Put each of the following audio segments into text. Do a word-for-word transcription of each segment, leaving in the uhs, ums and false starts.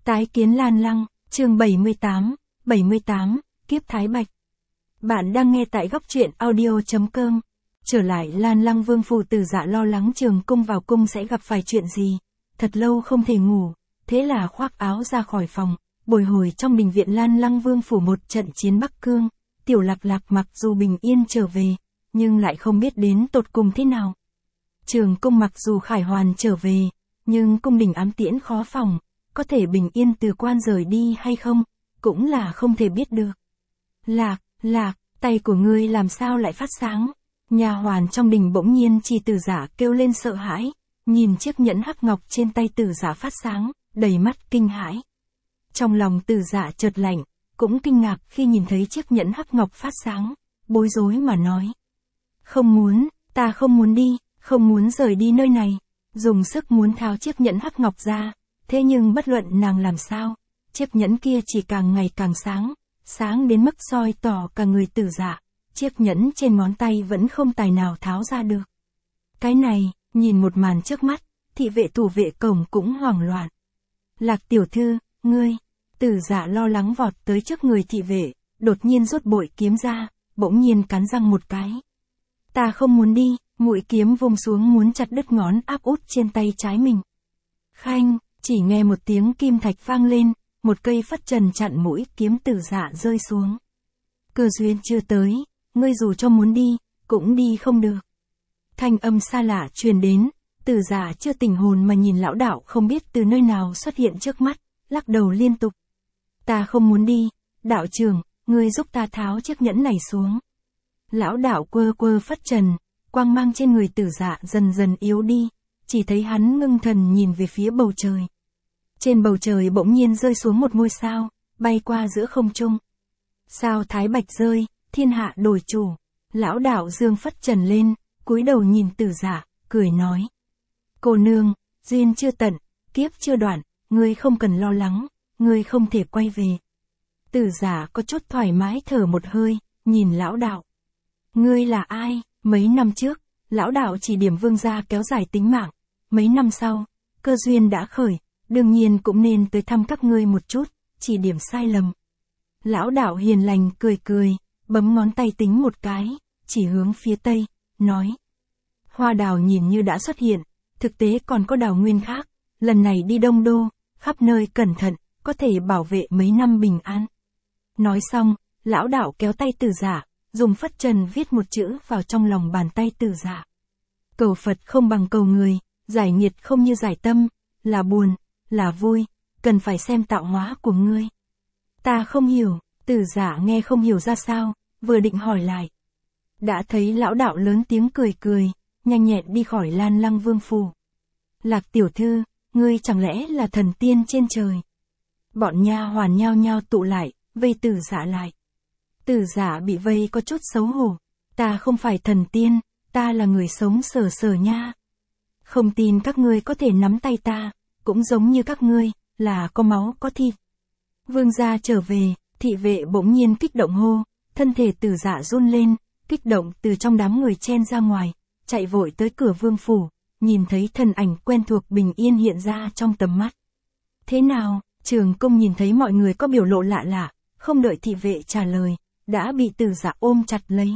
Tái kiến Lan Lăng, chương bảy mươi tám, bảy mươi tám, Kiếp Thái Bạch. Bạn đang nghe tại góc truyện audio.com. Trở lại Lan Lăng Vương Phủ Tử Dạ lo lắng Trường Cung vào cung sẽ gặp phải chuyện gì. Thật lâu không thể ngủ, thế là khoác áo ra khỏi phòng, bồi hồi trong đình viện Lan Lăng Vương Phủ một trận chiến Bắc Cương. Tiểu Lạc Lạc mặc dù bình yên trở về, nhưng lại không biết đến tột cùng thế nào. Trường Cung mặc dù khải hoàn trở về, nhưng cung đình ám tiễn khó phòng, có thể bình yên từ quan rời đi hay không, cũng là không thể biết được. Lạc, Lạc, tay của ngươi làm sao lại phát sáng? Nha hoàn trong đình bỗng nhiên chỉ Tử Dạ kêu lên sợ hãi, nhìn chiếc nhẫn hắc ngọc trên tay Tử Dạ phát sáng, đầy mắt kinh hãi. Trong lòng Tử Dạ chợt lạnh, cũng kinh ngạc khi nhìn thấy chiếc nhẫn hắc ngọc phát sáng, bối rối mà nói: "Không muốn, ta không muốn đi, không muốn rời đi nơi này." Dùng sức muốn tháo chiếc nhẫn hắc ngọc ra, thế nhưng bất luận nàng làm sao, chiếc nhẫn kia chỉ càng ngày càng sáng, sáng đến mức soi tỏ cả người Tử Dạ, chiếc nhẫn trên ngón tay vẫn không tài nào tháo ra được. Cái này, nhìn một màn trước mắt, thị vệ thủ vệ cổng cũng hoảng loạn. "Lạc tiểu thư, ngươi..." Tử Dạ lo lắng vọt tới trước người thị vệ, đột nhiên rút bội kiếm ra, bỗng nhiên cắn răng một cái. "Ta không muốn đi." Mũi kiếm vung xuống muốn chặt đứt ngón áp út trên tay trái mình. Khanh, chỉ nghe một tiếng kim thạch vang lên, một cây phất trần chặn mũi kiếm Tử Dạ rơi xuống. "Cơ duyên chưa tới, ngươi dù cho muốn đi, cũng đi không được." Thanh âm xa lạ truyền đến, Tử Dạ chưa tỉnh hồn mà nhìn lão đạo không biết từ nơi nào xuất hiện trước mắt, lắc đầu liên tục. "Ta không muốn đi, đạo trưởng, ngươi giúp ta tháo chiếc nhẫn này xuống." Lão đạo quơ quơ phất trần, quang mang trên người Tử Dạ dần dần yếu đi, chỉ thấy hắn ngưng thần nhìn về phía bầu trời. Trên bầu trời bỗng nhiên rơi xuống một ngôi sao, bay qua giữa không trung. Sao Thái Bạch rơi, thiên hạ đổi chủ. Lão đạo dương phất trần lên, cúi đầu nhìn Tử Dạ, cười nói: "Cô nương, duyên chưa tận, kiếp chưa đoạn, ngươi không cần lo lắng, ngươi không thể quay về." Tử Dạ có chút thoải mái thở một hơi, nhìn lão đạo. "Ngươi là ai?" Mấy năm trước, lão đạo chỉ điểm vương gia kéo dài tính mạng. Mấy năm sau, cơ duyên đã khởi, đương nhiên cũng nên tới thăm các ngươi một chút, chỉ điểm sai lầm. Lão đạo hiền lành cười cười, bấm ngón tay tính một cái, chỉ hướng phía tây, nói: "Hoa đào nhìn như đã xuất hiện, thực tế còn có đào nguyên khác, lần này đi Đông Đô, khắp nơi cẩn thận, có thể bảo vệ mấy năm bình an." Nói xong, lão đạo kéo tay Tử Dạ, dùng phất trần viết một chữ vào trong lòng bàn tay Tử Dạ. "Cầu Phật không bằng cầu người, giải nghiệt không như giải tâm, là buồn, là vui, cần phải xem tạo hóa của ngươi." "Ta không hiểu." Tử Dạ nghe không hiểu ra sao, vừa định hỏi lại, đã thấy lão đạo lớn tiếng cười cười, nhanh nhẹn đi khỏi Lan Lăng Vương Phủ. "Lạc tiểu thư, ngươi chẳng lẽ là thần tiên trên trời?" Bọn nha hoàn nhao nhao tụ lại, vây Tử Dạ lại. Tử Dạ bị vây có chút xấu hổ. "Ta không phải thần tiên, ta là người sống sờ sờ nha. Không tin các ngươi có thể nắm tay ta, cũng giống như các ngươi, là có máu có thịt." Vương gia trở về, thị vệ bỗng nhiên kích động hô, thân thể Tử Dạ run lên, kích động từ trong đám người chen ra ngoài, chạy vội tới cửa vương phủ, nhìn thấy thân ảnh quen thuộc bình yên hiện ra trong tầm mắt. "Thế nào?" Trường Cung nhìn thấy mọi người có biểu lộ lạ lạ, không đợi thị vệ trả lời, đã bị Tử Dạ ôm chặt lấy.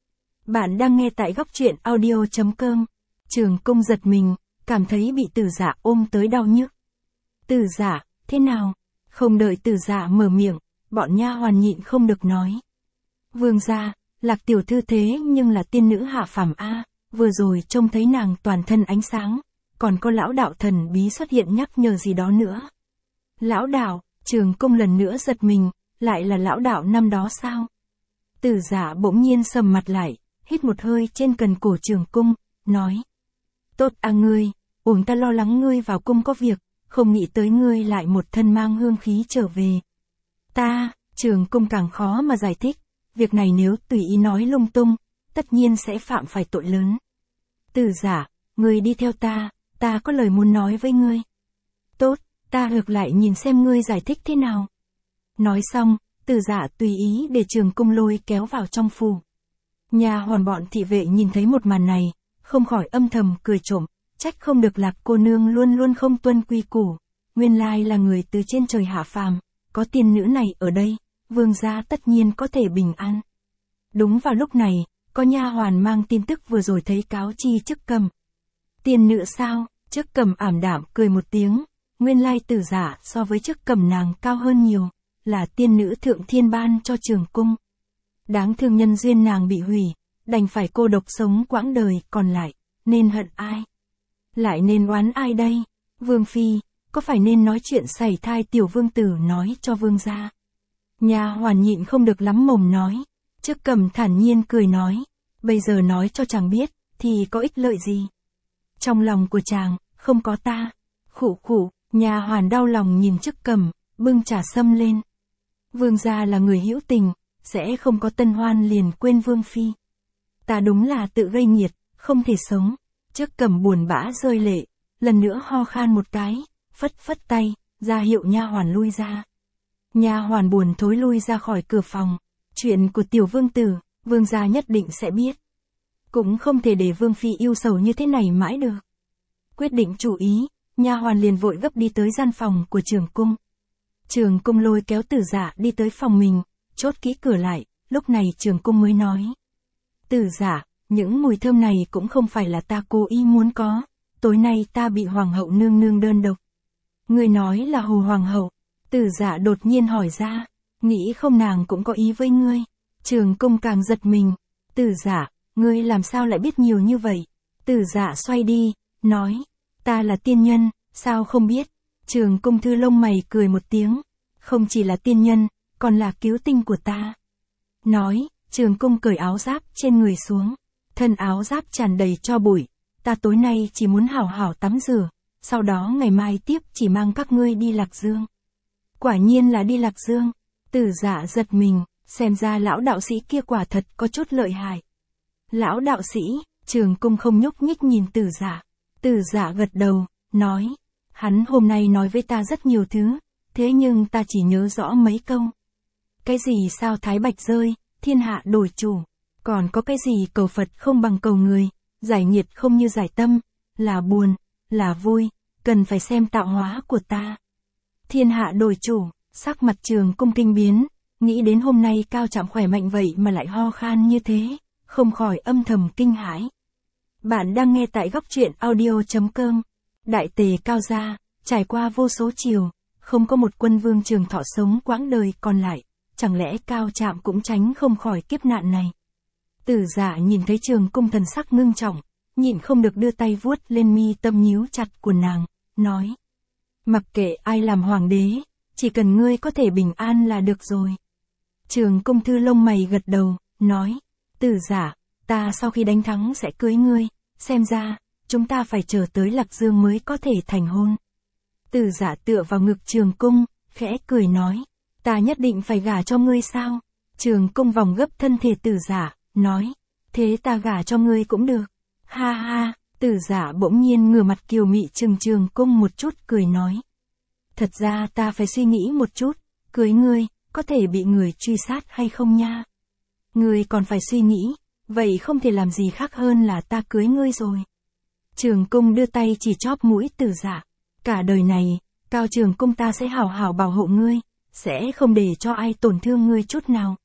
Bạn đang nghe tại góc truyện audio.com. Trường Cung giật mình, cảm thấy bị Tử Dạ ôm tới đau nhức. "Tử Dạ, thế nào?" Không đợi Tử Dạ mở miệng, bọn nha hoàn nhịn không được nói: "Vương gia, Lạc tiểu thư thế nhưng là tiên nữ hạ phàm a, vừa rồi trông thấy nàng toàn thân ánh sáng, còn có lão đạo thần bí xuất hiện nhắc nhở gì đó nữa." "Lão đạo?" Trường Cung lần nữa giật mình, lại là lão đạo năm đó sao? Tử Dạ bỗng nhiên sầm mặt lại, hít một hơi trên cần cổ Trường Cung, nói: "Tốt à ngươi, uổng ta lo lắng ngươi vào cung có việc, không nghĩ tới ngươi lại một thân mang hương khí trở về." "Ta..." Trường Cung càng khó mà giải thích, việc này nếu tùy ý nói lung tung, tất nhiên sẽ phạm phải tội lớn. "Tử Dạ, ngươi đi theo ta, ta có lời muốn nói với ngươi." "Tốt, ta ngược lại nhìn xem ngươi giải thích thế nào." Nói xong, Tử Dạ tùy ý để Trường Cung lôi kéo vào trong phủ. Nhà hoàn bọn thị vệ nhìn thấy một màn này, không khỏi âm thầm cười trộm, trách không được Lạc cô nương luôn luôn không tuân quy củ, nguyên lai là người từ trên trời hạ phàm, có tiên nữ này ở đây, vương gia tất nhiên có thể bình an. Đúng vào lúc này, có nha hoàn mang tin tức vừa rồi thấy cáo chi Chức Cầm. Tiên nữ sao? Chức Cầm ảm đạm cười một tiếng, nguyên lai Tử Dạ so với Chức Cầm nàng cao hơn nhiều, là tiên nữ thượng thiên ban cho Trường Cung. Đáng thương nhân duyên nàng bị hủy, đành phải cô độc sống quãng đời còn lại, nên hận ai? Lại nên oán ai đây? Vương phi, có phải nên nói chuyện sảy thai tiểu vương tử nói cho vương gia? Nha hoàn nhịn không được lắm mồm nói. Chức Cầm thản nhiên cười nói, bây giờ nói cho chàng biết, thì có ích lợi gì? Trong lòng của chàng, không có ta. Khụ khụ, nha hoàn đau lòng nhìn Chức Cầm, bưng trà sâm lên. Vương gia là người hữu tình, sẽ không có tân hoan liền quên vương phi. Ta đúng là tự gây nghiệt, không thể sống. Chức Cầm buồn bã rơi lệ, lần nữa ho khan một cái, phất phất tay, ra hiệu nha hoàn lui ra. Nha hoàn buồn thối lui ra khỏi cửa phòng. Chuyện của tiểu vương tử, vương gia nhất định sẽ biết. Cũng không thể để vương phi yêu sầu như thế này mãi được. Quyết định chủ ý, nha hoàn liền vội gấp đi tới gian phòng của Trường Cung. Trường Cung lôi kéo Tử Dạ đi tới phòng mình, chốt kỹ cửa lại, lúc này Trường Cung mới nói. Tử Dạ, những mùi thơm này cũng không phải là ta cố ý muốn có, tối nay ta bị hoàng hậu nương nương đơn độc. Người nói là Hồ hoàng hậu. Tử Dạ đột nhiên hỏi ra, nghĩ không nàng cũng có ý với ngươi. Trường Cung càng giật mình. Tử Dạ, ngươi làm sao lại biết nhiều như vậy? Tử Dạ xoay đi, nói, ta là tiên nhân, sao không biết? Trường Cung thư lông mày cười một tiếng, không chỉ là tiên nhân, còn là cứu tinh của ta. Nói, Trường Cung cởi áo giáp trên người xuống, thân áo giáp tràn đầy tro bụi, ta tối nay chỉ muốn hảo hảo tắm rửa, sau đó ngày mai tiếp chỉ mang các ngươi đi Lạc Dương. Quả nhiên là đi Lạc Dương. Tử Dạ giật mình, xem ra lão đạo sĩ kia quả thật có chút lợi hại. Lão đạo sĩ, Trường Cung không nhúc nhích nhìn Tử Dạ. Tử Dạ gật đầu, nói, hắn hôm nay nói với ta rất nhiều thứ, thế nhưng ta chỉ nhớ rõ mấy câu. Cái gì sao thái bạch rơi, thiên hạ đổi chủ, còn có cái gì cầu Phật không bằng cầu người, giải nghiệt không như giải tâm, là buồn, là vui, cần phải xem tạo hóa của ta. Thiên hạ đổi chủ, sắc mặt Trường Cung kinh biến, nghĩ đến hôm nay Cao Trạm khỏe mạnh vậy mà lại ho khan như thế, không khỏi âm thầm kinh hãi. Bạn đang nghe tại góc truyện audio chấm com. Đại tề Cao gia, trải qua vô số triều, không có một quân vương trường thọ sống quãng đời còn lại, chẳng lẽ Cao Trạm cũng tránh không khỏi kiếp nạn này? Tử Dạ nhìn thấy Trường Cung thần sắc ngưng trọng, nhịn không được đưa tay vuốt lên mi tâm nhíu chặt của nàng, nói. Mặc kệ ai làm hoàng đế, chỉ cần ngươi có thể bình an là được rồi. Trường Cung thư lông mày gật đầu, nói. Tử Dạ, ta sau khi đánh thắng sẽ cưới ngươi, xem ra, chúng ta phải chờ tới Lạc Dương mới có thể thành hôn. Tử Dạ tựa vào ngực Trường Cung, khẽ cười nói. Ta nhất định phải gả cho ngươi sao? Trường Cung vòng gấp thân thể Tử Dạ, nói. Thế ta gả cho ngươi cũng được. Ha ha, Tử Dạ bỗng nhiên ngửa mặt kiều mị trừng Trường Cung một chút cười nói. Thật ra ta phải suy nghĩ một chút, cưới ngươi, có thể bị người truy sát hay không nha? Ngươi còn phải suy nghĩ, vậy không thể làm gì khác hơn là ta cưới ngươi rồi. Trường Cung đưa tay chỉ chóp mũi Tử Dạ. Cả đời này, Cao Trường Cung ta sẽ hảo hảo bảo hộ ngươi, sẽ không để cho ai tổn thương ngươi chút nào.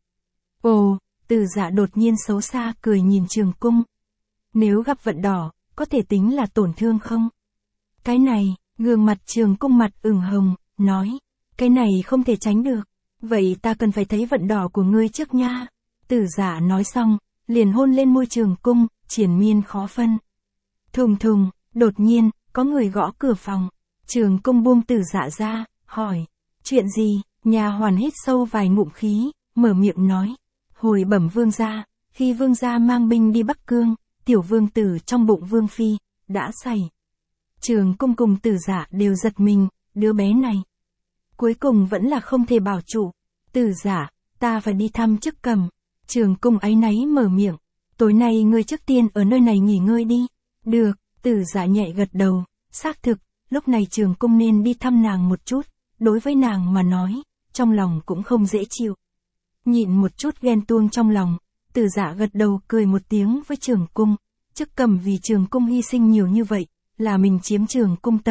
Ồ, Tử Dạ đột nhiên xấu xa cười nhìn Trường Cung. Nếu gặp vận đỏ, có thể tính là tổn thương không? Cái này, gương mặt Trường Cung mặt ửng hồng, nói. Cái này không thể tránh được. Vậy ta cần phải thấy vận đỏ của ngươi trước nha. Tử Dạ nói xong, liền hôn lên môi Trường Cung, triền miên khó phân. Thùng thùng, đột nhiên, có người gõ cửa phòng. Trường Cung buông Tử Dạ ra, hỏi. Chuyện gì? Nha hoàn hít sâu vài ngụm khí, mở miệng nói. Hồi bẩm vương gia, khi vương gia mang binh đi Bắc Cương, tiểu vương tử trong bụng vương phi, đã xảy. Trường Cung cùng Tử Dạ đều giật mình, đứa bé này. Cuối cùng vẫn là không thể bảo trụ. Tử Dạ, ta phải đi thăm Chức Cầm. Trường Cung áy náy mở miệng. Tối nay ngươi trước tiên ở nơi này nghỉ ngơi đi. Được, Tử Dạ nhẹ gật đầu. Xác thực, lúc này Trường Cung nên đi thăm nàng một chút. Đối với nàng mà nói, trong lòng cũng không dễ chịu. Nhịn một chút ghen tuông trong lòng, Tử Dạ gật đầu cười một tiếng với Trường Cung. Chức Cầm vì Trường Cung hy sinh nhiều như vậy, là mình chiếm Trường Cung tâm,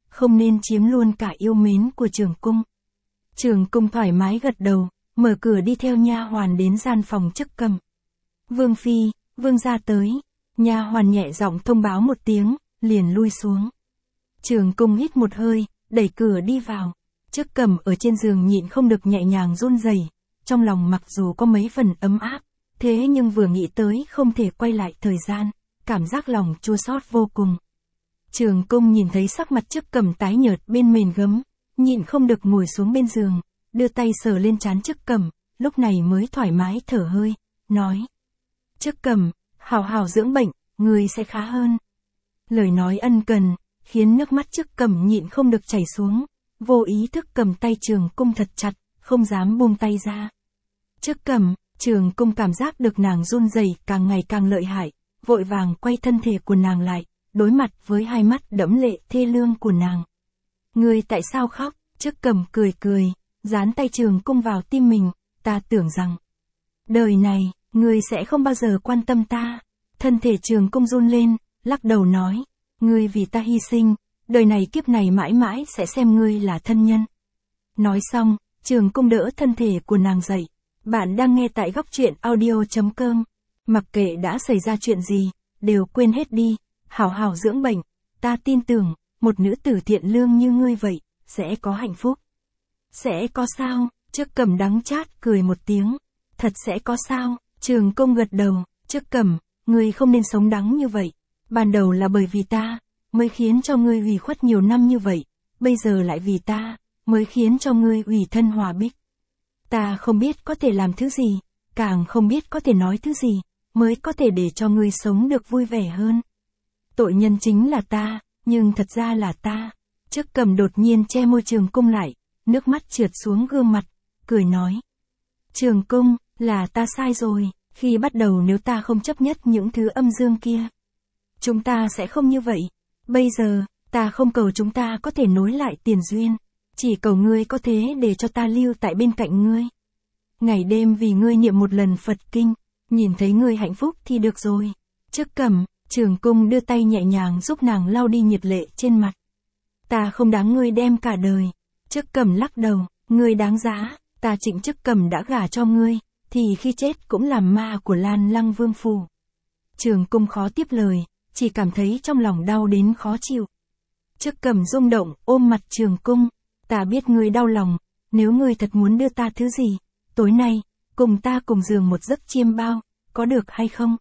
không nên chiếm luôn cả yêu mến của Trường Cung. Trường Cung thoải mái gật đầu, mở cửa đi theo nha hoàn đến gian phòng Chức Cầm. Vương phi, vương gia tới. Nha hoàn nhẹ giọng thông báo một tiếng, liền lui xuống. Trường Cung hít một hơi, đẩy cửa đi vào. Chức Cầm ở trên giường nhịn không được nhẹ nhàng run rẩy, trong lòng mặc dù có mấy phần ấm áp, thế nhưng vừa nghĩ tới không thể quay lại thời gian, cảm giác lòng chua xót vô cùng. Trường Cung nhìn thấy sắc mặt Chức Cầm tái nhợt bên mền gấm, nhịn không được ngồi xuống bên giường, đưa tay sờ lên trán Chức Cầm, lúc này mới thoải mái thở hơi, nói: Chức Cầm, hảo hảo dưỡng bệnh, người sẽ khá hơn. Lời nói ân cần, khiến nước mắt Chức Cầm nhịn không được chảy xuống, vô ý thức cầm tay Trường Cung thật chặt, không dám buông tay ra. Chức Cầm, Trường Cung cảm giác được nàng run rẩy càng ngày càng lợi hại, vội vàng quay thân thể của nàng lại, đối mặt với hai mắt đẫm lệ thê lương của nàng. Ngươi tại sao khóc? Chức Cầm cười cười, dán tay Trường Cung vào tim mình, ta tưởng rằng đời này, ngươi sẽ không bao giờ quan tâm ta. Thân thể Trường Cung run lên, lắc đầu nói, ngươi vì ta hy sinh, đời này kiếp này mãi mãi sẽ xem ngươi là thân nhân. Nói xong, Trường Cung đỡ thân thể của nàng dậy. Bạn đang nghe tại góc truyện audio chấm com. Mặc kệ đã xảy ra chuyện gì, đều quên hết đi, hảo hảo dưỡng bệnh, ta tin tưởng, một nữ tử thiện lương như ngươi vậy, sẽ có hạnh phúc. Sẽ có sao? Chức Cầm đắng chát cười một tiếng. Thật sẽ có sao? Trường Cung gật đầu, Chức Cầm, ngươi không nên sống đắng như vậy. Ban đầu là bởi vì ta, mới khiến cho ngươi ủy khuất nhiều năm như vậy, bây giờ lại vì ta, mới khiến cho ngươi ủy thân hòa bích. Ta không biết có thể làm thứ gì, càng không biết có thể nói thứ gì, mới có thể để cho ngươi sống được vui vẻ hơn. Tội nhân chính là ta, nhưng thật ra là ta. Chức Cầm đột nhiên che môi Trường Cung lại, nước mắt trượt xuống gương mặt, cười nói. Trường Cung, là ta sai rồi, khi bắt đầu nếu ta không chấp nhất những thứ âm dương kia, chúng ta sẽ không như vậy. Bây giờ, ta không cầu chúng ta có thể nối lại tiền duyên, chỉ cầu ngươi có thế để cho ta lưu tại bên cạnh ngươi. Ngày đêm vì ngươi niệm một lần Phật kinh, nhìn thấy ngươi hạnh phúc thì được rồi. Chức Cầm, Trường Cung đưa tay nhẹ nhàng giúp nàng lau đi nhiệt lệ trên mặt. Ta không đáng ngươi đem cả đời. Chức Cầm lắc đầu, ngươi đáng giá, ta Trịnh Chức Cầm đã gả cho ngươi, thì khi chết cũng làm ma của Lan Lăng Vương phủ. Trường Cung khó tiếp lời, chỉ cảm thấy trong lòng đau đến khó chịu. Chức Cầm rung động, ôm mặt Trường Cung, ta biết ngươi đau lòng, nếu ngươi thật muốn đưa ta thứ gì, tối nay, cùng ta cùng giường một giấc chiêm bao, có được hay không?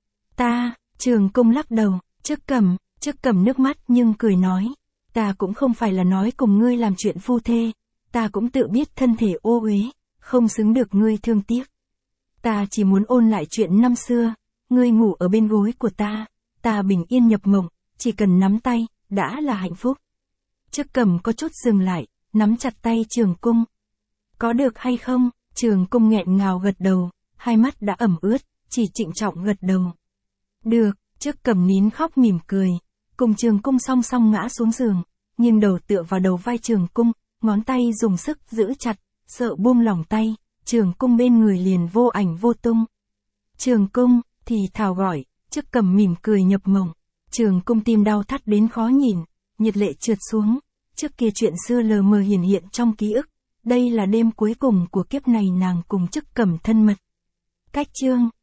Ta, Trường Cung lắc đầu, Chức Cầm, Chức Cầm nước mắt nhưng cười nói, ta cũng không phải là nói cùng ngươi làm chuyện phu thê, ta cũng tự biết thân thể ô uế, không xứng được ngươi thương tiếc. Ta chỉ muốn ôn lại chuyện năm xưa, ngươi ngủ ở bên gối của ta, ta bình yên nhập mộng, chỉ cần nắm tay, đã là hạnh phúc. Chức Cầm có chút dừng lại, nắm chặt tay Trường Cung. Có được hay không? Trường Cung nghẹn ngào gật đầu, hai mắt đã ẩm ướt, chỉ trịnh trọng gật đầu. Được, Chức Cầm nín khóc mỉm cười, cùng Trường Cung song song ngã xuống giường, nghiêng đầu tựa vào đầu vai Trường Cung, ngón tay dùng sức giữ chặt, sợ buông lỏng tay, Trường Cung bên người liền vô ảnh vô tung. Trường Cung, thì thào gọi, Chức Cầm mỉm cười nhập mộng. Trường Cung tim đau thắt đến khó nhìn, nhiệt lệ trượt xuống, trước kia chuyện xưa lờ mờ hiển hiện trong ký ức, đây là đêm cuối cùng của kiếp này nàng cùng Chức Cầm thân mật. Cách chương